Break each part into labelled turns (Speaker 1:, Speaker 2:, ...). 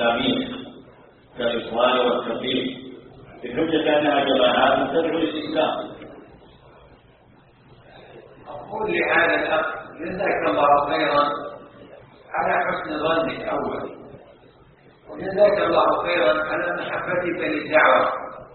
Speaker 1: الإسلامية كالإخوان والتبليغ بحجة أنها جماعات تدعو للإسلام.
Speaker 2: أقول لهذا الأخ جزاك الله خيرا على حسن ظنك أولا، وجزاك الله خيرا على محبتك للدعوة،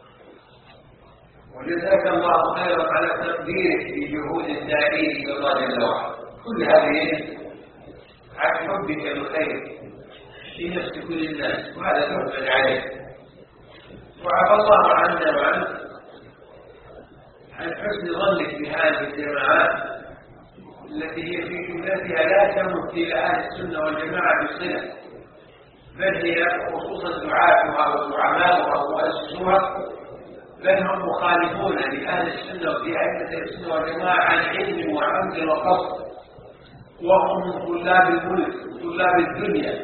Speaker 2: وجزاك الله خيرا على تقديرك في جهود الداعين إلى الله جل وعلا. كل هذه عن حبك الخير في نفس كل الناس، وهذا تحمد عليه. وعفى الله عنا وعنك عن حسن ظنك بهذه الجماعات التي هي في جملتها لا تمت إلى أهل السنة والجماعة بصلة، بل هي خصوصا دعاتها وزعماؤها ومؤسسوها، بل هم مخالفون لأهل السنة وأئمة السنة والجماعة عن علم وعمد وقصد، وهم من طلاب الملك وطلاب الدنيا.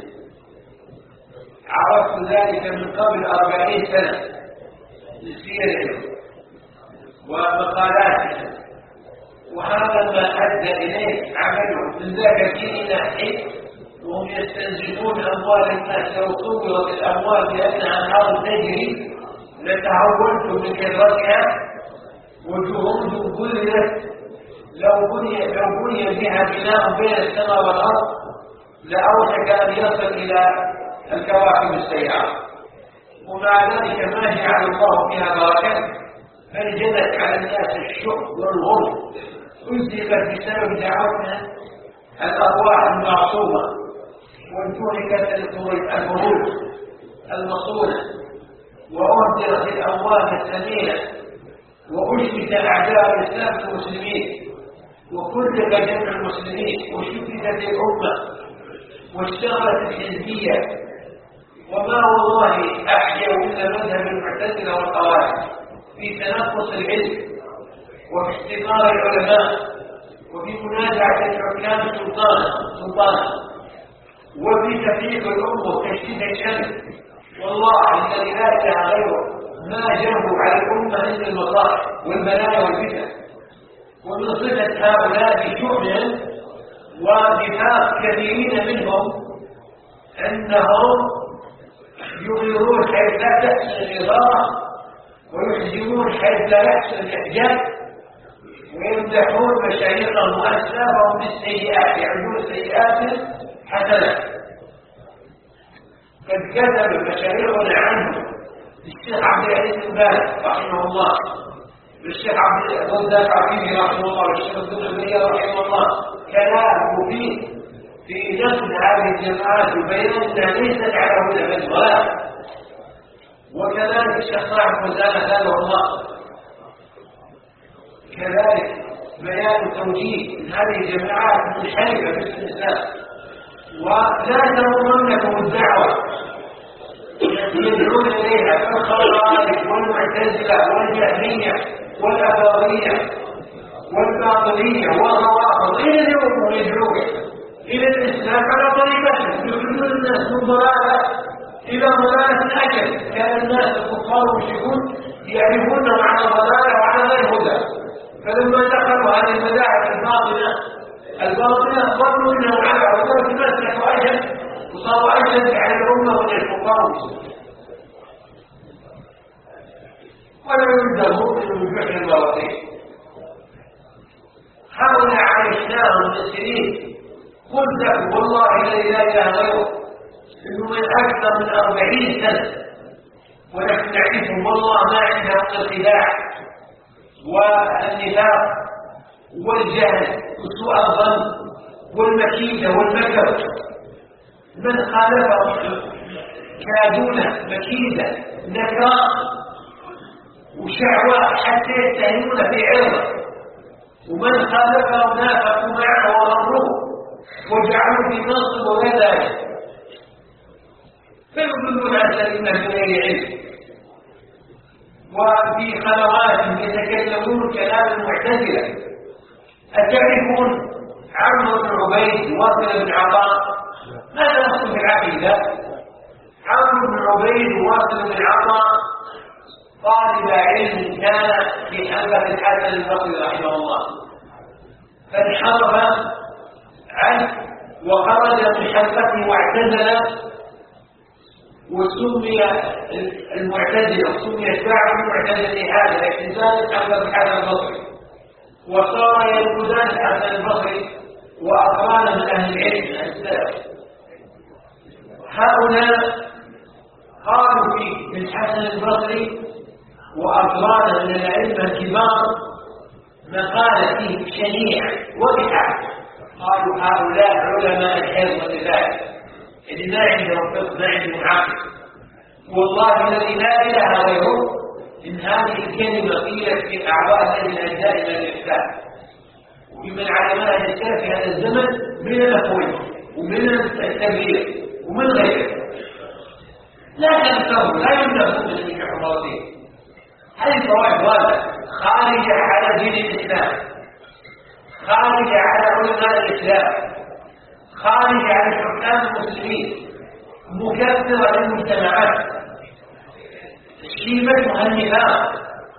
Speaker 2: عرفت ذلك من قبل 40 سنة لسيرهم ومقالاتهم، وهذا ما أدى إليه عملهم. من ذاك الدين ناحي وهم يستنزفون أموال الناس، لو صورت الأموال بأنها أنهار تجري لتهونتم من كثرتها، وجهودهم بذلت لو بني بها بناء بين السماء والأرض لأوشك أن يصل إلى الكواكب السيارة، ومع ذلك ما جعل الله فيها بركة، بل جلت على الناس الشح والغرب، أنزلت بسبب دعوتنا الأرواح المعصومة، وانتهكت البروج المصونة، وأهدرت الأموال الثمينة، وأشتت أعداء الإسلام المسلمين، وكلف جمع المسلمين، وشتتت الأمة، واشتغلت الحزبية. وما والله أحيا إلا مذهب المعتزلة والخوارج في تنقص العلم، وفي احتقار العلماء، وفي منازعة الحكام سلطانا، وفي تفريق الأمة وتشتيت الشمس. والله الذي لا إله غيره ما جنبوا على الأمة عند المصائب والبلايا والفتن. ومن صفة هؤلاء شؤم ونفاق كثيرين منهم أنهم يغيرون حيث لا تحسن الإغارة، ويحجبون حيث لا يحسن الإحجاب، ويمدحون مشايخهم وأسلافهم بالسيئات، يعملون سيئات حسنات. قد كتب مشايخنا عنه الشيخ عبد العزيز بن باز رحمه الله، والشيخ عبد الرزاق عفيفي رحمه الله، والشيخ ابن تيمية رحمه الله، كلام مفيد في نقد هذه الجماعات وبيان انها ليست على هدى بل ضلال. وكذلك الشيخ صاحب وزانة هذا الله، كذلك بيان توجيه هذه الجماعات منحرفة باسم الإسلام. ولا تغرنكم الدعوة التي يدعون إليها كالخوارج والمعتزلة والجهمية والأباضية والباطنية والروافض، إلى اليوم يدعون إلى الإسلام على طريقتهم، يخرجون الناس من ضلالة إلى ضلالة أجل. كان الناس الكفار والمشركون يعرفون معنى ضلالة وعلى غير هدى، فلما دخلوا هذه المذاهب الباطنة ظنوا أنهم على وصارت الناس نحو أجل، وصاروا أجل على الأمة من الكفار والمشركين. ولا يوجد المؤمن من جحر البواطين. هؤلاء عايشناهم من سنين، قلت لكم والله الذي لا اله غيره انه من اكثر من 40 سنه ونحن نعرفهم، والله ما عندهم الخداع والنفاق والجهل وسوء الظن والمكيده والمكر. من خالفهم كادونه مكيده نكراء وشعواء حتى يتهمون في عرضه، ومن خالفهم نافقوا معه وغروه وجعلوا في منصب وغير ذلك، فيضلون عن سبيل من غير علم. وفي خلوات يتكلمون كلام المعتزلة. أتعرفون عمرو بن عبيد واصل بن عطاء؟ ماذا نقول في العقيدة؟ عمرو بن عبيد واصل بن عطاء طالب علم كان في حلقة الحسن البصري رحمه الله، فانحرف عنه وخرج من حلقته واعتزل وسمي المعتزلة وسمي اتباع المعتزلة لهذا الاعتزال عن الحسن البصري، وصار ينقدان الحسن البصري وأقران من أهل العلم من السلف. هؤلاء قالوا في الحسن البصري وأقران من العلم الكبار مقالة فيه شنيعة وبحق. قالوا هؤلاء علماء الحفظ والنفاق اللي ما عندهم فقه ما عندهم عقل. والله الذي لا اله غيره ان هذه الكلمه قيلت في اعضاء من اجزاء من الاسلام ومن علماء الاسلام في هذا الزمن من الاخوين ومن التبليغ ومن غيره. لا تنسوا لا يملكون من الحفاظين. هذه الفوائد واضحه خارجه على دين الاسلام، خارجه على علماء الاسلام، خارجه على حكام المسلمين، مكثره للمجتمعات، شيمتها النفاق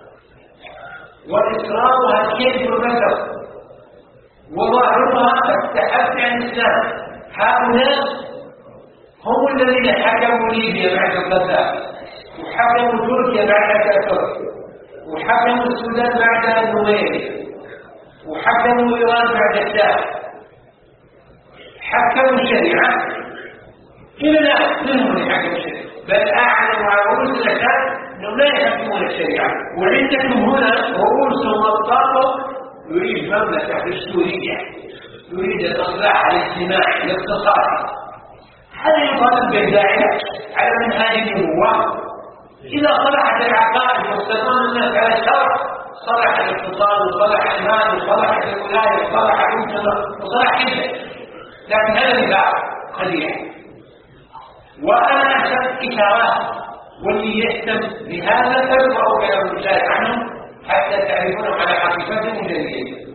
Speaker 2: واصرارها الكذب والبشر وظاهرها التحدي عن الاسلام. هؤلاء هم الذين حكموا ليبيا بعد القذافي، وحكموا تركيا بعد الاتاتورك، وحكموا السودان بعد النويري، وحكموا ايران بعد الشاه، حكموا الشريعه. الى الان منهم اللي حكموا الشريعه، بل اعلنوا على رؤوس الاشهاد انهم لا يحكمون الشريعه. وعندكم هنا رؤوس ومطاط يريد مملكه دستوريه، يريد الاصلاح الاجتماعي الاقتصادي. هذا يطالب بالداعيه على منهاج النبوه. اذا صلحت العقائد واستقام الناس على الشرع صلح الاقتصاد وصلح المال وصلح الولايه وصلح المجتمع وصلح كله. لكن هذا نزاع خديع. وانا احسن اشارات واللي يهتم بهذا فليقرأوا كلام المشاهد عنهم حتى تعرفون على حقيقتهم جديده.